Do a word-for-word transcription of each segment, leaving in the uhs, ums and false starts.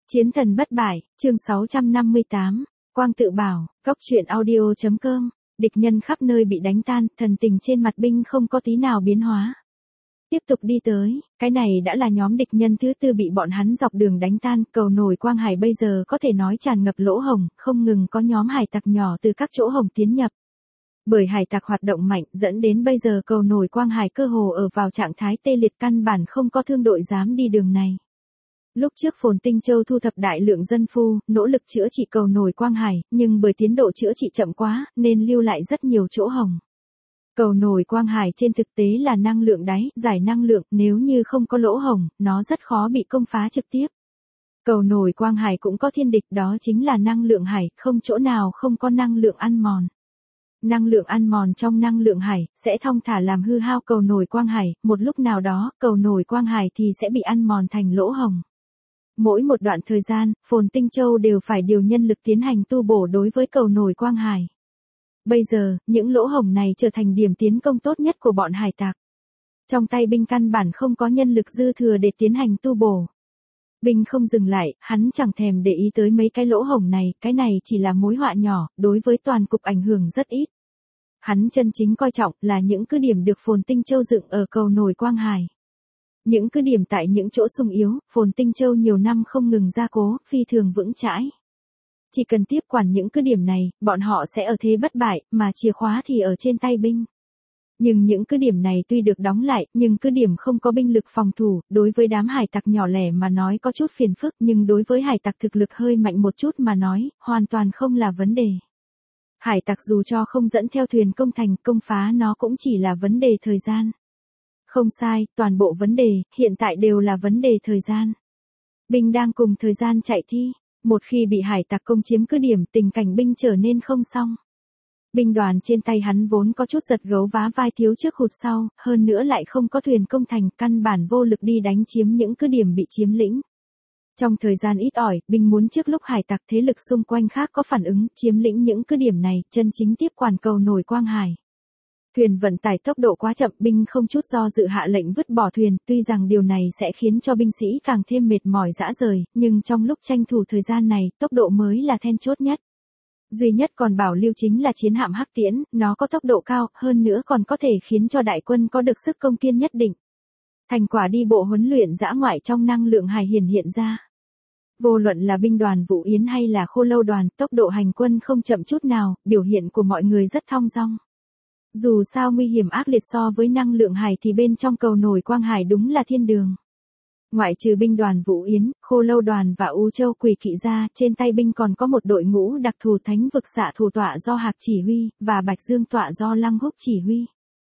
Chiến thần bất bại, chương sáu trăm năm mươi tám, Quang tự bảo, góc truyện audio.com, địch nhân khắp nơi bị đánh tan, thần tình trên mặt binh không có tí nào biến hóa. Tiếp tục đi tới, cái này đã là nhóm địch nhân thứ tư bị bọn hắn dọc đường đánh tan, cầu nổi Quang Hải bây giờ có thể nói tràn ngập lỗ hổng, không ngừng có nhóm hải tặc nhỏ từ các chỗ hổng tiến nhập. Bởi hải tặc hoạt động mạnh dẫn đến bây giờ cầu nổi Quang Hải cơ hồ ở vào trạng thái tê liệt, căn bản không có thương đội dám đi đường này. Lúc trước Phồn Tinh Châu thu thập đại lượng dân phu, nỗ lực chữa trị cầu nổi Quang Hải, nhưng bởi tiến độ chữa trị chậm quá, nên lưu lại rất nhiều chỗ hổng. Cầu nổi Quang Hải trên thực tế là năng lượng đáy, giải năng lượng, nếu như không có lỗ hổng, nó rất khó bị công phá trực tiếp. Cầu nổi Quang Hải cũng có thiên địch, đó chính là năng lượng hải, không chỗ nào không có năng lượng ăn mòn. Năng lượng ăn mòn trong năng lượng hải, sẽ thong thả làm hư hao cầu nổi Quang Hải, một lúc nào đó, cầu nổi Quang Hải thì sẽ bị ăn mòn thành lỗ hổng. Mỗi một đoạn thời gian, Phồn Tinh Châu đều phải điều nhân lực tiến hành tu bổ đối với cầu nổi Quang Hải. Bây giờ, những lỗ hổng này trở thành điểm tiến công tốt nhất của bọn hải tặc. Trong tay binh căn bản không có nhân lực dư thừa để tiến hành tu bổ. Binh không dừng lại, hắn chẳng thèm để ý tới mấy cái lỗ hổng này, cái này chỉ là mối họa nhỏ, đối với toàn cục ảnh hưởng rất ít. Hắn chân chính coi trọng là những cứ điểm được Phồn Tinh Châu dựng ở cầu nổi Quang Hải. Những cứ điểm tại những chỗ sung yếu, Phồn Tinh Châu nhiều năm không ngừng gia cố, phi thường vững chãi. Chỉ cần tiếp quản những cứ điểm này, bọn họ sẽ ở thế bất bại, mà chìa khóa thì ở trên tay binh. Nhưng những cứ điểm này tuy được đóng lại, nhưng cứ điểm không có binh lực phòng thủ, đối với đám hải tặc nhỏ lẻ mà nói có chút phiền phức, nhưng đối với hải tặc thực lực hơi mạnh một chút mà nói, hoàn toàn không là vấn đề. Hải tặc dù cho không dẫn theo thuyền công thành, công phá nó cũng chỉ là vấn đề thời gian. Không sai, toàn bộ vấn đề, hiện tại đều là vấn đề thời gian. Binh đang cùng thời gian chạy thi, một khi bị hải tặc công chiếm cứ điểm, tình cảnh binh trở nên không xong. Binh đoàn trên tay hắn vốn có chút giật gấu vá vai, thiếu trước hụt sau, hơn nữa lại không có thuyền công thành, căn bản vô lực đi đánh chiếm những cứ điểm bị chiếm lĩnh. Trong thời gian ít ỏi, binh muốn trước lúc hải tặc thế lực xung quanh khác có phản ứng, chiếm lĩnh những cứ điểm này, chân chính tiếp quản cầu nổi Quang Hải. Thuyền vận tải tốc độ quá chậm, binh không chút do dự hạ lệnh vứt bỏ thuyền, tuy rằng điều này sẽ khiến cho binh sĩ càng thêm mệt mỏi rã rời, nhưng trong lúc tranh thủ thời gian này, tốc độ mới là then chốt nhất. Duy nhất còn bảo lưu chính là chiến hạm Hắc Tiễn, nó có tốc độ cao, hơn nữa còn có thể khiến cho đại quân có được sức công kiên nhất định. Thành quả đi bộ huấn luyện dã ngoại trong năng lượng hải hiển hiện ra. Vô luận là binh đoàn Vũ Yến hay là Khô Lâu đoàn, tốc độ hành quân không chậm chút nào, biểu hiện của mọi người rất thong dong. Dù sao nguy hiểm ác liệt so với năng lượng hải thì bên trong cầu nổi Quang Hải đúng là thiên đường. Ngoại trừ binh đoàn Vũ Yến, Khô Lâu đoàn và U Châu Quỷ Kỵ ra, trên tay binh còn có một đội ngũ đặc thù thánh vực xạ thủ tọa do Hạc chỉ huy, và Bạch Dương tọa do Lăng Húc chỉ huy.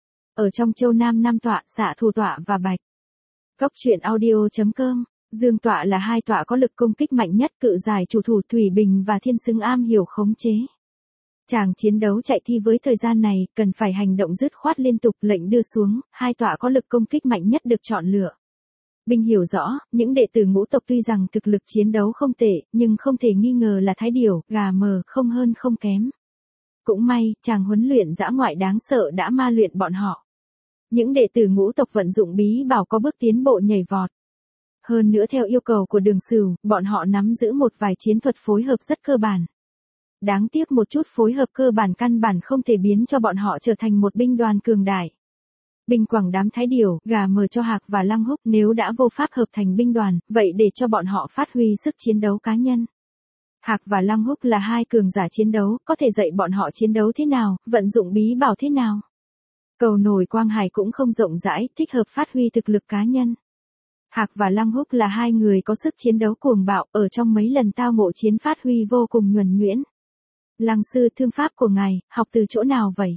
Ở trong Châu Nam năm tọa, xạ thủ tọa và Bạch. Góc truyện audio.com, Dương tọa là hai tọa có lực công kích mạnh nhất, cự giải chủ thủ Thủy Bình và Thiên Xứng am hiểu khống chế. Chàng chiến đấu chạy thi với thời gian này, cần phải hành động dứt khoát liên tục, lệnh đưa xuống, hai tọa có lực công kích mạnh nhất được chọn lựa. Binh hiểu rõ, những đệ tử ngũ tộc tuy rằng thực lực chiến đấu không tệ, nhưng không thể nghi ngờ là thái điểu, gà mờ, không hơn không kém. Cũng may, chàng huấn luyện dã ngoại đáng sợ đã ma luyện bọn họ. Những đệ tử ngũ tộc vận dụng bí bảo có bước tiến bộ nhảy vọt. Hơn nữa theo yêu cầu của Đường Sửu, bọn họ nắm giữ một vài chiến thuật phối hợp rất cơ bản. Đáng tiếc một chút phối hợp cơ bản căn bản không thể biến cho bọn họ trở thành một binh đoàn cường đại. Binh quảng đám thái điểu, gà mờ cho Hạc và Lăng Húc, nếu đã vô pháp hợp thành binh đoàn, vậy để cho bọn họ phát huy sức chiến đấu cá nhân. Hạc và Lăng Húc là hai cường giả chiến đấu, có thể dạy bọn họ chiến đấu thế nào, vận dụng bí bảo thế nào. Cầu nổi Quang Hải cũng không rộng rãi, thích hợp phát huy thực lực cá nhân. Hạc và Lăng Húc là hai người có sức chiến đấu cuồng bạo, ở trong mấy lần tao ngộ chiến phát huy vô cùng nhuần nhuyễn. Lăng sư, thương pháp của ngài, học từ chỗ nào vậy?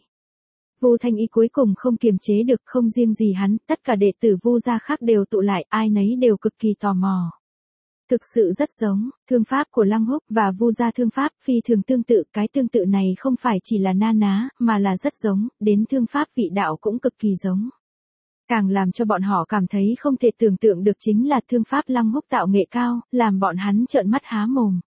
Vu Thanh Y cuối cùng không kiềm chế được, không riêng gì hắn, tất cả đệ tử Vu gia khác đều tụ lại, ai nấy đều cực kỳ tò mò. Thực sự rất giống, thương pháp của Lăng Húc và Vu gia thương pháp phi thường tương tự, cái tương tự này không phải chỉ là na ná, mà là rất giống, đến thương pháp vị đạo cũng cực kỳ giống. Càng làm cho bọn họ cảm thấy không thể tưởng tượng được chính là thương pháp Lăng Húc tạo nghệ cao, làm bọn hắn trợn mắt há mồm.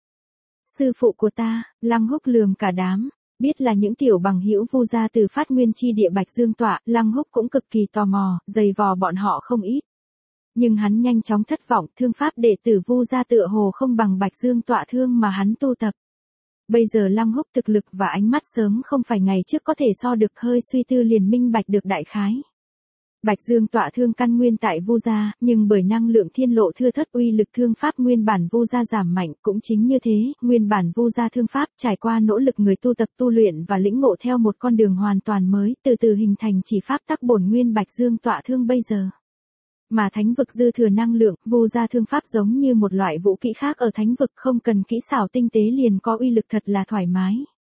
Sư phụ của ta, Lăng Húc lườm cả đám. Biết là những tiểu bằng hữu Vu gia từ phát nguyên chi địa Bạch Dương tọa, Lăng Húc cũng cực kỳ tò mò, giày vò bọn họ không ít. Nhưng hắn nhanh chóng thất vọng, thương pháp đệ tử Vu gia tựa hồ không bằng Bạch Dương tọa thương mà hắn tu tập. Bây giờ Lăng Húc thực lực và ánh mắt sớm không phải ngày trước có thể so được, hơi suy tư liền minh bạch được đại khái. Bạch Dương tọa thương căn nguyên tại Vu gia, nhưng bởi năng lượng thiên lộ thưa thớt uy lực thương pháp nguyên bản Vu gia giảm mạnh, cũng chính như thế, nguyên bản Vu gia thương pháp trải qua nỗ lực người tu tập tu luyện và lĩnh ngộ theo một con đường hoàn toàn mới, từ từ hình thành chỉ pháp tắc bổn nguyên Bạch Dương tọa thương bây giờ. Mà thánh vực dư thừa năng lượng, Vu gia thương pháp giống như một loại vũ kỹ khác ở thánh vực, không cần kỹ xảo tinh tế liền có uy lực thật là thoải mái.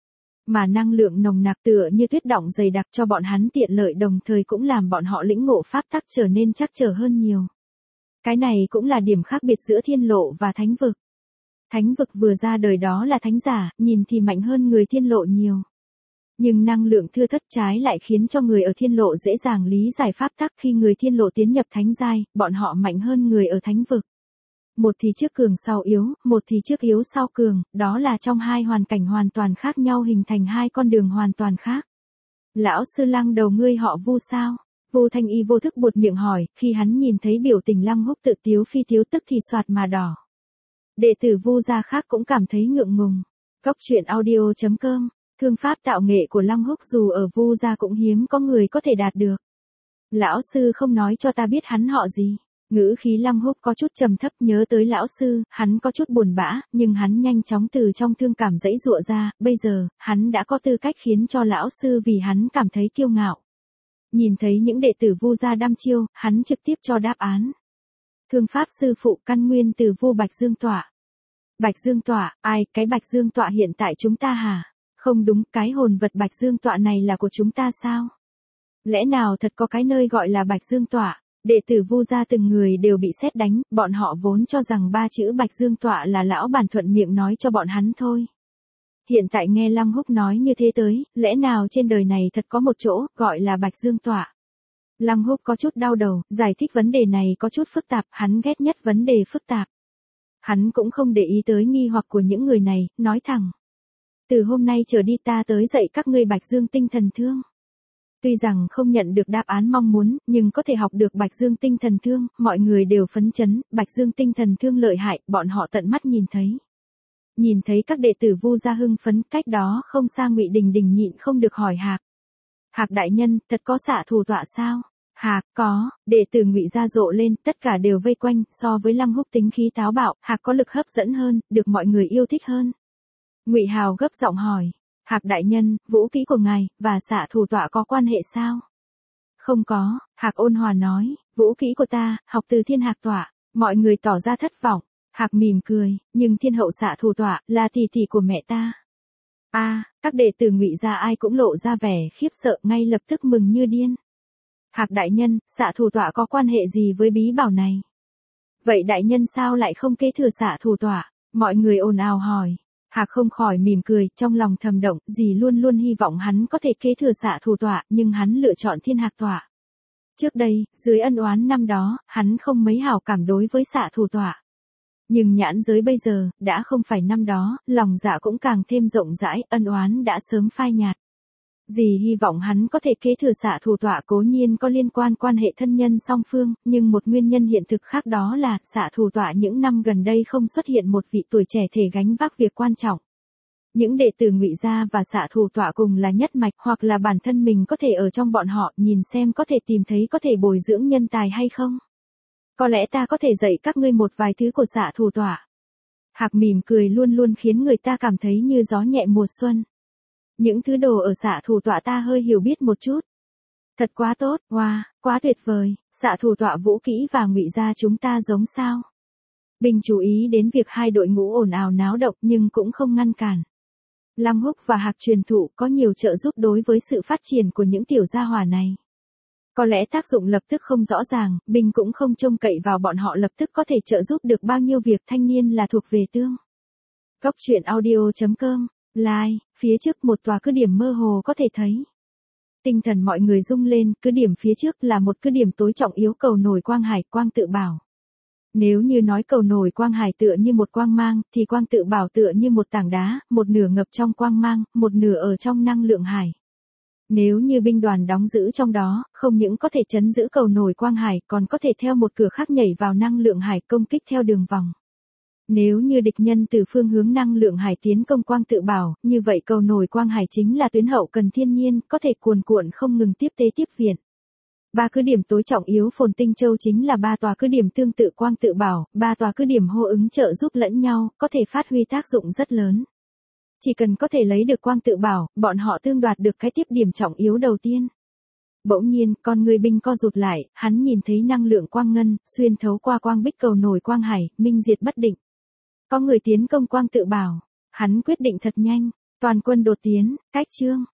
Mà năng lượng nồng nặc tựa như tuyết đọng dày đặc cho bọn hắn tiện lợi, đồng thời cũng làm bọn họ lĩnh ngộ pháp tắc trở nên chắc trở hơn nhiều. Cái này cũng là điểm khác biệt giữa thiên lộ và thánh vực. Thánh vực vừa ra đời đó là thánh giả, nhìn thì mạnh hơn người thiên lộ nhiều. Nhưng năng lượng thưa thớt trái lại khiến cho người ở thiên lộ dễ dàng lý giải pháp tắc, khi người thiên lộ tiến nhập thánh giai, bọn họ mạnh hơn người ở thánh vực. Một thì trước cường sau yếu, một thì trước yếu sau cường, đó là trong hai hoàn cảnh hoàn toàn khác nhau hình thành hai con đường hoàn toàn khác. Lão sư Lăng đầu ngươi họ Vu sao? Vu Thanh Y vô thức buột miệng hỏi, khi hắn nhìn thấy biểu tình Lăng Húc tự tiếu phi tiếu tức thì xoạt mà đỏ. Đệ tử Vu gia khác cũng cảm thấy ngượng ngùng. Cốc truyện audio chấm com, thương pháp tạo nghệ của Lăng Húc dù ở Vu gia cũng hiếm có người có thể đạt được. Lão sư không nói cho ta biết hắn họ gì. Ngữ khí Lăng Húc có chút trầm thấp, nhớ tới lão sư, hắn có chút buồn bã, nhưng hắn nhanh chóng từ trong thương cảm dãy dụa ra, bây giờ, hắn đã có tư cách khiến cho lão sư vì hắn cảm thấy kiêu ngạo. Nhìn thấy những đệ tử Vu gia đăm chiêu, hắn trực tiếp cho đáp án. Thương pháp sư phụ căn nguyên từ Vu Bạch Dương tọa. Bạch Dương tọa, ai, cái Bạch Dương tọa hiện tại chúng ta hả? Không đúng, cái hồn vật Bạch Dương tọa này là của chúng ta sao? Lẽ nào thật có cái nơi gọi là Bạch Dương tọa? Đệ tử Vu gia từng người đều bị sét đánh, bọn họ vốn cho rằng ba chữ Bạch Dương tọa là lão bản thuận miệng nói cho bọn hắn thôi. Hiện tại nghe Lăng Húc nói như thế tới, lẽ nào trên đời này thật có một chỗ, gọi là Bạch Dương tọa. Lăng Húc có chút đau đầu, giải thích vấn đề này có chút phức tạp, hắn ghét nhất vấn đề phức tạp. Hắn cũng không để ý tới nghi hoặc của những người này, nói thẳng. Từ hôm nay trở đi ta tới dạy các ngươi Bạch Dương tinh thần thương. Tuy rằng không nhận được đáp án mong muốn, nhưng có thể học được Bạch Dương tinh thần thương, mọi người đều phấn chấn, Bạch Dương tinh thần thương lợi hại, bọn họ tận mắt nhìn thấy. Nhìn thấy các đệ tử Vu gia hưng phấn, cách đó không xa Ngụy Đình Đình nhịn không được hỏi Hạc. Hạc đại nhân, thật có xạ thủ tọa sao? Hạc, có, đệ tử Ngụy gia rộ lên, tất cả đều vây quanh, so với Lăng Húc tính khí táo bạo, Hạc có lực hấp dẫn hơn, được mọi người yêu thích hơn. Ngụy Hào gấp giọng hỏi. Hạc đại nhân, vũ kỹ của ngài, và xạ thủ tọa có quan hệ sao? Không có, Hạc ôn hòa nói, vũ kỹ của ta, học từ thiên hạc tọa, mọi người tỏ ra thất vọng. Hạc mỉm cười, nhưng thiên hậu xạ thủ tọa, là tỷ tỷ của mẹ ta. A, à, các đệ tử Ngụy gia ai cũng lộ ra vẻ khiếp sợ, ngay lập tức mừng như điên. Hạc đại nhân, xạ thủ tọa có quan hệ gì với bí bảo này? Vậy đại nhân sao lại không kế thừa xạ thủ tọa? Mọi người ồn ào hỏi. Hạc không khỏi mỉm cười, trong lòng thầm động, dì luôn luôn hy vọng hắn có thể kế thừa xạ thủ tọa, nhưng hắn lựa chọn thiên hạc tọa. Trước đây, dưới ân oán năm đó, hắn không mấy hảo cảm đối với xạ thủ tọa. Nhưng nhãn giới bây giờ, đã không phải năm đó, lòng dạ cũng càng thêm rộng rãi, ân oán đã sớm phai nhạt. Dì hy vọng hắn có thể kế thừa xạ thủ tọa cố nhiên có liên quan quan hệ thân nhân song phương, nhưng một nguyên nhân hiện thực khác đó là xạ thủ tọa những năm gần đây không xuất hiện một vị tuổi trẻ thể gánh vác việc quan trọng. Những đệ tử Ngụy gia và xạ thủ tọa cùng là nhất mạch, hoặc là bản thân mình có thể ở trong bọn họ, nhìn xem có thể tìm thấy có thể bồi dưỡng nhân tài hay không. Có lẽ ta có thể dạy các ngươi một vài thứ của xạ thủ tọa. Hạc mỉm cười luôn luôn khiến người ta cảm thấy như gió nhẹ mùa xuân. Những thứ đồ ở xạ thủ tọa ta hơi hiểu biết một chút. Thật quá tốt, wow, quá tuyệt vời, xạ thủ tọa vũ kỹ và Ngụy gia chúng ta giống sao? Bình chú ý đến việc hai đội ngũ ồn ào náo động nhưng cũng không ngăn cản. Lăng Húc và Hạc truyền thụ có nhiều trợ giúp đối với sự phát triển của những tiểu gia hỏa này. Có lẽ tác dụng lập tức không rõ ràng, Bình cũng không trông cậy vào bọn họ lập tức có thể trợ giúp được bao nhiêu việc, thanh niên là thuộc về tương. Cốc truyện audio chấm com, like, phía trước một tòa cứ điểm mơ hồ có thể thấy. Tinh thần mọi người rung lên, cứ điểm phía trước là một cứ điểm tối trọng yếu cầu nổi quang hải, quang tự bảo. Nếu như nói cầu nổi quang hải tựa như một quang mang, thì quang tự bảo tựa như một tảng đá, một nửa ngập trong quang mang, một nửa ở trong năng lượng hải. Nếu như binh đoàn đóng giữ trong đó, không những có thể trấn giữ cầu nổi Quang Hải, còn có thể theo một cửa khác nhảy vào năng lượng hải công kích theo đường vòng. Nếu như địch nhân từ phương hướng năng lượng hải tiến công Quang Tự Bảo, như vậy cầu nổi Quang Hải chính là tuyến hậu cần thiên nhiên, có thể cuồn cuộn không ngừng tiếp tế tiếp viện. Ba cứ điểm tối trọng yếu Phồn Tinh Châu chính là ba tòa cứ điểm tương tự Quang Tự Bảo, ba tòa cứ điểm hô ứng trợ giúp lẫn nhau, có thể phát huy tác dụng rất lớn. Chỉ cần có thể lấy được Quang Tự Bảo, bọn họ tương đoạt được cái tiếp điểm trọng yếu đầu tiên. Bỗng nhiên, con người binh co rụt lại, hắn nhìn thấy năng lượng quang ngân, xuyên thấu qua quang bích cầu nổi Quang Hải, minh diệt bất định. Có người tiến công Quang Tự Bảo, hắn quyết định thật nhanh, toàn quân đột tiến, cách chương.